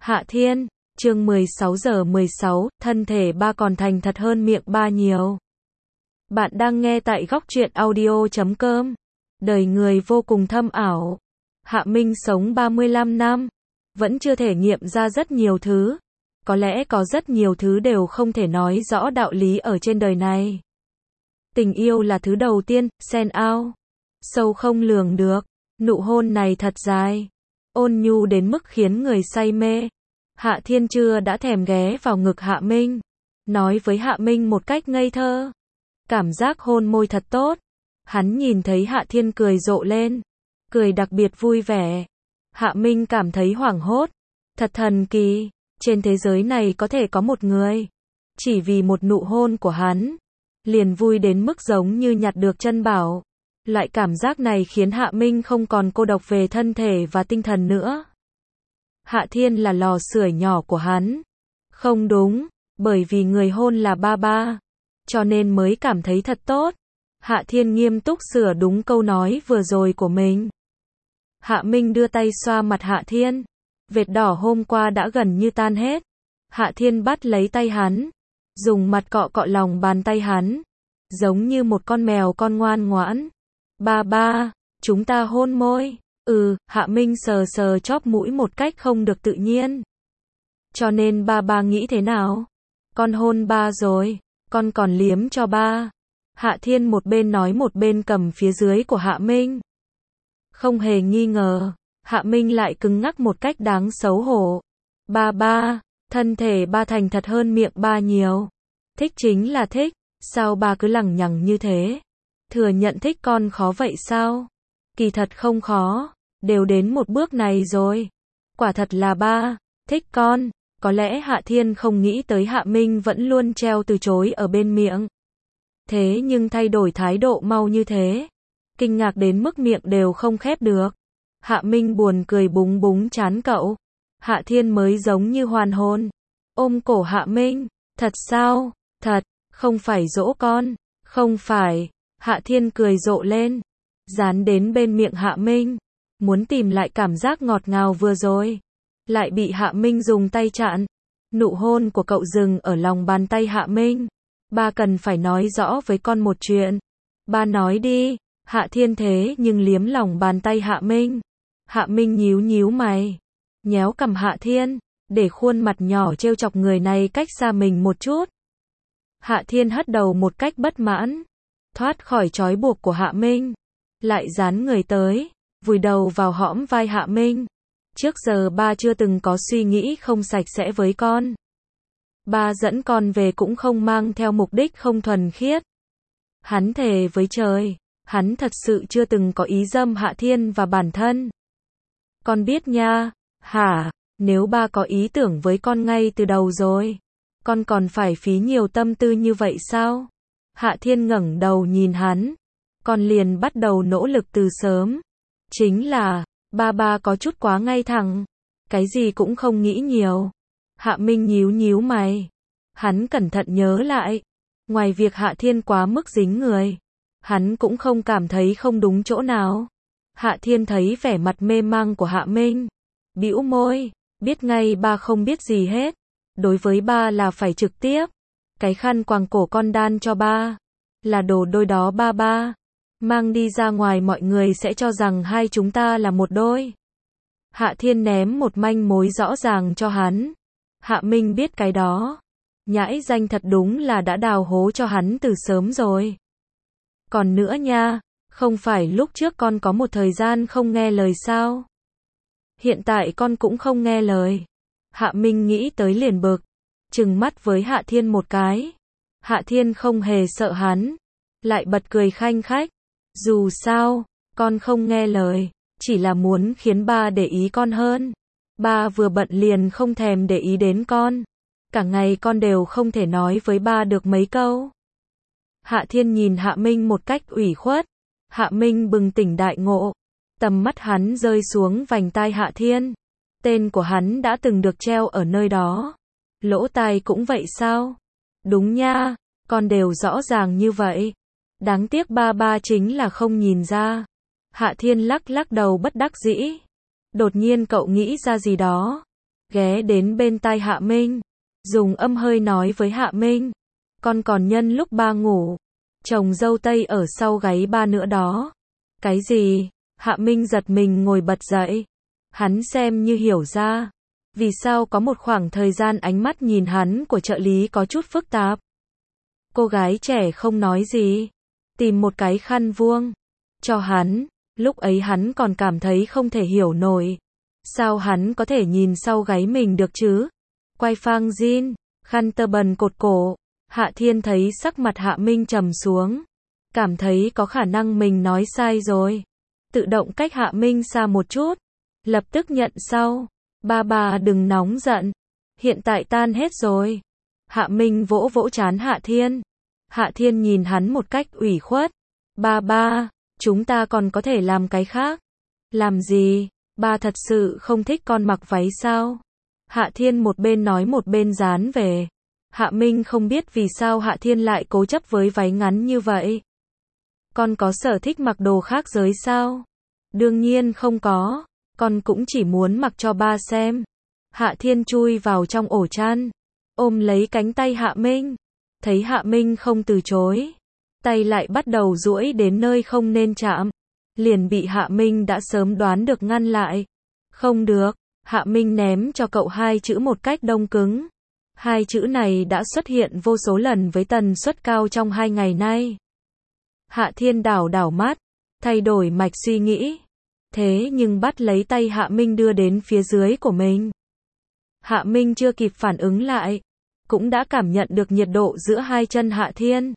Hạ Thiên, chương 16 giờ 16, thân thể ba còn thành thật hơn miệng ba nhiều. Bạn đang nghe tại góc truyện audio.com. Đời người vô cùng thâm ảo. Hạ Minh sống 35 năm, vẫn chưa thể nghiệm ra rất nhiều thứ. Có lẽ có rất nhiều thứ đều không thể nói rõ đạo lý ở trên đời này. Tình yêu là thứ đầu tiên, stand out. Sâu không lường được. Nụ hôn này thật dài, ôn nhu đến mức khiến người say mê. Hạ Thiên chưa đã thèm ghé vào ngực Hạ Minh, nói với Hạ Minh một cách ngây thơ. Cảm giác hôn môi thật tốt. Hắn nhìn thấy Hạ Thiên cười rộ lên, cười đặc biệt vui vẻ. Hạ Minh cảm thấy hoảng hốt, thật thần kỳ, trên thế giới này có thể có một người, chỉ vì một nụ hôn của hắn, liền vui đến mức giống như nhặt được chân bảo. Loại cảm giác này khiến Hạ Minh không còn cô độc về thân thể và tinh thần nữa. Hạ Thiên là lò sưởi nhỏ của hắn. Không đúng, bởi vì người hôn là ba ba, cho nên mới cảm thấy thật tốt. Hạ Thiên nghiêm túc sửa đúng câu nói vừa rồi của mình. Hạ Minh đưa tay xoa mặt Hạ Thiên. Vệt đỏ hôm qua đã gần như tan hết. Hạ Thiên bắt lấy tay hắn, dùng mặt cọ cọ lòng bàn tay hắn, giống như một con mèo con ngoan ngoãn. Ba ba, chúng ta hôn môi. Hạ Minh sờ sờ chóp mũi một cách không được tự nhiên. Cho nên ba ba nghĩ thế nào? Con hôn ba rồi, con còn liếm cho ba. Hạ Thiên một bên nói một bên cầm phía dưới của Hạ Minh. Không hề nghi ngờ, Hạ Minh lại cứng ngắc một cách đáng xấu hổ. Ba ba, thân thể ba thành thật hơn miệng ba nhiều. Thích chính là thích, sao ba cứ lằng nhằng như thế? Thừa nhận thích con khó vậy sao? Kỳ thật không khó, đều đến một bước này rồi. Quả thật là ba thích con. Có lẽ Hạ Thiên không nghĩ tới Hạ Minh vẫn luôn treo từ chối ở bên miệng. Thế nhưng thay đổi thái độ mau như thế, kinh ngạc đến mức miệng đều không khép được. Hạ Minh buồn cười búng búng trán cậu. Hạ Thiên mới giống như hoàn hồn, ôm cổ Hạ Minh. Thật sao? Thật, không phải dỗ con. Không phải. Hạ Thiên cười rộ lên, dán đến bên miệng Hạ Minh, muốn tìm lại cảm giác ngọt ngào vừa rồi. Lại bị Hạ Minh dùng tay chặn. Nụ hôn của cậu dừng ở lòng bàn tay Hạ Minh. Ba cần phải nói rõ với con một chuyện. Ba nói đi. Hạ Thiên thế nhưng liếm lòng bàn tay Hạ Minh. Hạ Minh nhíu nhíu mày, nhéo cằm Hạ Thiên, để khuôn mặt nhỏ trêu chọc người này cách xa mình một chút. Hạ Thiên hất đầu một cách bất mãn, thoát khỏi trói buộc của Hạ Minh, lại dán người tới, vùi đầu vào hõm vai Hạ Minh. Trước giờ ba chưa từng có suy nghĩ không sạch sẽ với con. Ba dẫn con về cũng không mang theo mục đích không thuần khiết. Hắn thề với trời, hắn thật sự chưa từng có ý dâm Hạ Thiên và bản thân. Con biết nha. Hả? Nếu ba có ý tưởng với con ngay từ đầu rồi, con còn phải phí nhiều tâm tư như vậy sao? Hạ Thiên ngẩng đầu nhìn hắn. Con liền bắt đầu nỗ lực từ sớm. Chính là, ba có chút quá ngay thẳng. Cái gì cũng không nghĩ nhiều. Hạ Minh nhíu nhíu mày. Hắn cẩn thận nhớ lại. Ngoài việc Hạ Thiên quá mức dính người, hắn cũng không cảm thấy không đúng chỗ nào. Hạ Thiên thấy vẻ mặt mê mang của Hạ Minh, bĩu môi, biết ngay ba không biết gì hết. Đối với ba là phải trực tiếp. Cái khăn quàng cổ con đan cho ba, là đồ đôi đó ba. Mang đi ra ngoài mọi người sẽ cho rằng hai chúng ta là một đôi. Hạ Thiên ném một manh mối rõ ràng cho hắn. Hạ Minh biết cái đó. Nhãi danh thật đúng là đã đào hố cho hắn từ sớm rồi. Còn nữa nha, không phải lúc trước con có một thời gian không nghe lời sao? Hiện tại con cũng không nghe lời. Hạ Minh nghĩ tới liền bực, trừng mắt với Hạ Thiên một cái. Hạ Thiên không hề sợ hắn, lại bật cười khanh khách. Dù sao, con không nghe lời, chỉ là muốn khiến ba để ý con hơn. Ba vừa bận liền không thèm để ý đến con. Cả ngày con đều không thể nói với ba được mấy câu. Hạ Thiên nhìn Hạ Minh một cách ủy khuất. Hạ Minh bừng tỉnh đại ngộ. Tầm mắt hắn rơi xuống vành tai Hạ Thiên. Tên của hắn đã từng được treo ở nơi đó. Lỗ tai cũng vậy sao? Đúng nha, con đều rõ ràng như vậy. Đáng tiếc ba chính là không nhìn ra. Hạ Thiên lắc lắc đầu bất đắc dĩ. Đột nhiên cậu nghĩ ra gì đó. ghé đến bên tai Hạ Minh, dùng âm hơi nói với Hạ Minh, con còn nhân lúc ba ngủ, chồng dâu tây ở sau gáy ba nữa đó. Cái gì? Hạ Minh giật mình ngồi bật dậy. Hắn xem như hiểu ra, vì sao có một khoảng thời gian ánh mắt nhìn hắn của trợ lý có chút phức tạp. Cô gái trẻ không nói gì, tìm một cái khăn vuông cho hắn, lúc ấy hắn còn cảm thấy không thể hiểu nổi. Sao hắn có thể nhìn sau gáy mình được chứ? Quay phang jean, khăn tơ bần cột cổ. Hạ Thiên thấy sắc mặt Hạ Minh trầm xuống, cảm thấy có khả năng mình nói sai rồi. Tự động cách Hạ Minh xa một chút, lập tức nhận sau. Ba đừng nóng giận, hiện tại tan hết rồi. Hạ Minh vỗ vỗ trán Hạ Thiên. Hạ Thiên nhìn hắn một cách ủy khuất. Ba, chúng ta còn có thể làm cái khác. Làm gì? Ba thật sự không thích con mặc váy sao? Hạ Thiên một bên nói một bên dán về. Hạ Minh không biết vì sao Hạ Thiên lại cố chấp với váy ngắn như vậy. Con có sở thích mặc đồ khác giới sao? Đương nhiên không có, con cũng chỉ muốn mặc cho ba xem. Hạ Thiên chui vào trong ổ chăn, ôm lấy cánh tay Hạ Minh. Thấy Hạ Minh không từ chối, tay lại bắt đầu duỗi đến nơi không nên chạm. Liền bị Hạ Minh đã sớm đoán được ngăn lại. Không được, Hạ Minh ném cho cậu hai chữ một cách đông cứng. Hai chữ này đã xuất hiện vô số lần với tần suất cao trong 2 ngày nay. Hạ Thiên đảo mắt, thay đổi mạch suy nghĩ. Thế nhưng bắt lấy tay Hạ Minh đưa đến phía dưới của mình. Hạ Minh chưa kịp phản ứng lại, cũng đã cảm nhận được nhiệt độ giữa hai chân Hạ Thiên.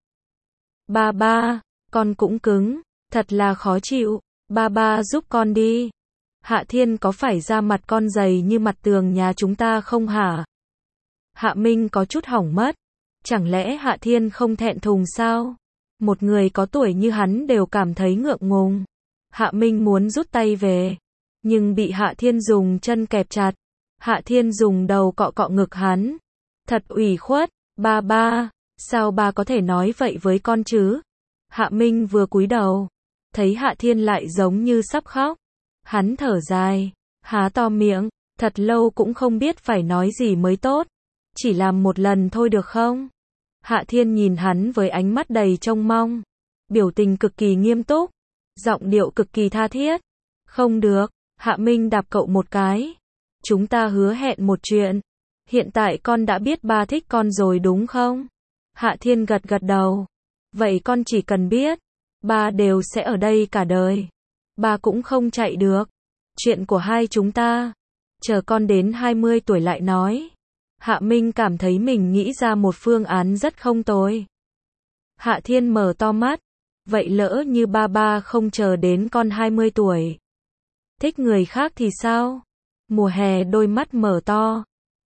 Ba, con cũng cứng, thật là khó chịu, ba giúp con đi. Hạ Thiên có phải da mặt con dày như mặt tường nhà chúng ta không hả? Hạ Minh có chút hỏng mất. Chẳng lẽ Hạ Thiên không thẹn thùng sao? Một người có tuổi như hắn đều cảm thấy ngượng ngùng. Hạ Minh muốn rút tay về, nhưng bị Hạ Thiên dùng chân kẹp chặt. Hạ Thiên dùng đầu cọ cọ ngực hắn. Thật ủy khuất, ba, sao ba có thể nói vậy với con chứ? Hạ Minh vừa cúi đầu, thấy Hạ Thiên lại giống như sắp khóc. Hắn thở dài, há to miệng, thật lâu cũng không biết phải nói gì mới tốt. Chỉ làm một lần thôi được không? Hạ Thiên nhìn hắn với ánh mắt đầy trông mong, biểu tình cực kỳ nghiêm túc, giọng điệu cực kỳ tha thiết. Không được, Hạ Minh đạp cậu một cái. Chúng ta hứa hẹn một chuyện. Hiện tại con đã biết ba thích con rồi đúng không? Hạ Thiên gật đầu. Vậy con chỉ cần biết, ba đều sẽ ở đây cả đời. Ba cũng không chạy được. Chuyện của hai chúng ta, chờ con đến 20 tuổi lại nói. Hạ Minh cảm thấy mình nghĩ ra một phương án rất không tồi. Hạ Thiên mở to mắt. Vậy lỡ như ba không chờ đến con 20 tuổi. Thích người khác thì sao? Mùa hè đôi mắt mở to.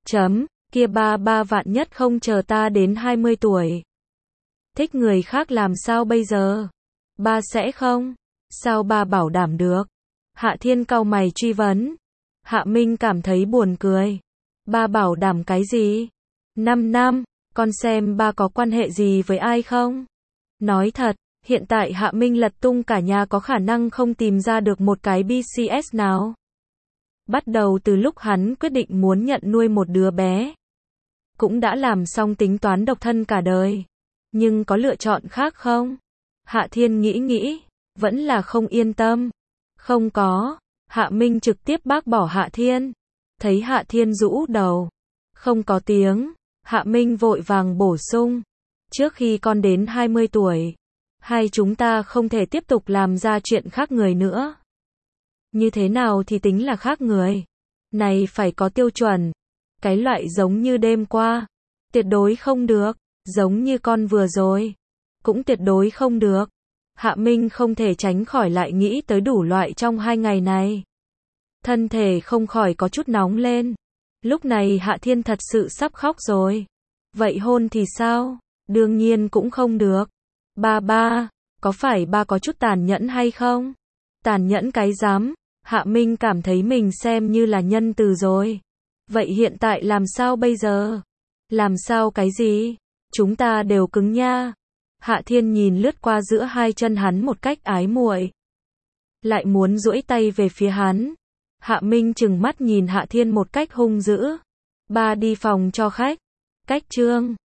Kia ba vạn nhất không chờ ta đến 20 tuổi. Thích người khác làm sao bây giờ? Ba sẽ không? Sao ba bảo đảm được? Hạ Thiên cau mày truy vấn. Hạ Minh cảm thấy buồn cười. Ba bảo đảm cái gì? 5 năm, con xem ba có quan hệ gì với ai không? Nói thật, hiện tại Hạ Minh lật tung cả nhà có khả năng không tìm ra được một cái BCS nào. Bắt đầu từ lúc hắn quyết định muốn nhận nuôi một đứa bé, cũng đã làm xong tính toán độc thân cả đời. Nhưng có lựa chọn khác không? Hạ Thiên nghĩ, vẫn là không yên tâm. Không có. Hạ Minh trực tiếp bác bỏ Hạ Thiên. Thấy Hạ Thiên rũ đầu, không có tiếng, Hạ Minh vội vàng bổ sung. Trước khi con đến 20 tuổi, hai chúng ta không thể tiếp tục làm ra chuyện khác người nữa. Như thế nào thì tính là khác người? Này phải có tiêu chuẩn. Cái loại giống như đêm qua, tuyệt đối không được. Giống như con vừa rồi, cũng tuyệt đối không được. Hạ Minh không thể tránh khỏi lại nghĩ tới đủ loại trong 2 ngày này. Thân thể không khỏi có chút nóng lên. Lúc này Hạ Thiên thật sự sắp khóc rồi. Vậy hôn thì sao? Đương nhiên cũng không được. Ba, có phải ba có chút tàn nhẫn hay không? Tàn nhẫn cái dám. Hạ Minh cảm thấy mình xem như là nhân từ rồi. Vậy hiện tại làm sao bây giờ? Làm sao cái gì? Chúng ta đều cứng nha. Hạ Thiên nhìn lướt qua giữa hai chân hắn một cách ái muội. Lại muốn duỗi tay về phía hắn. Hạ Minh trừng mắt nhìn Hạ Thiên một cách hung dữ. Ba đi phòng cho khách. Cách chương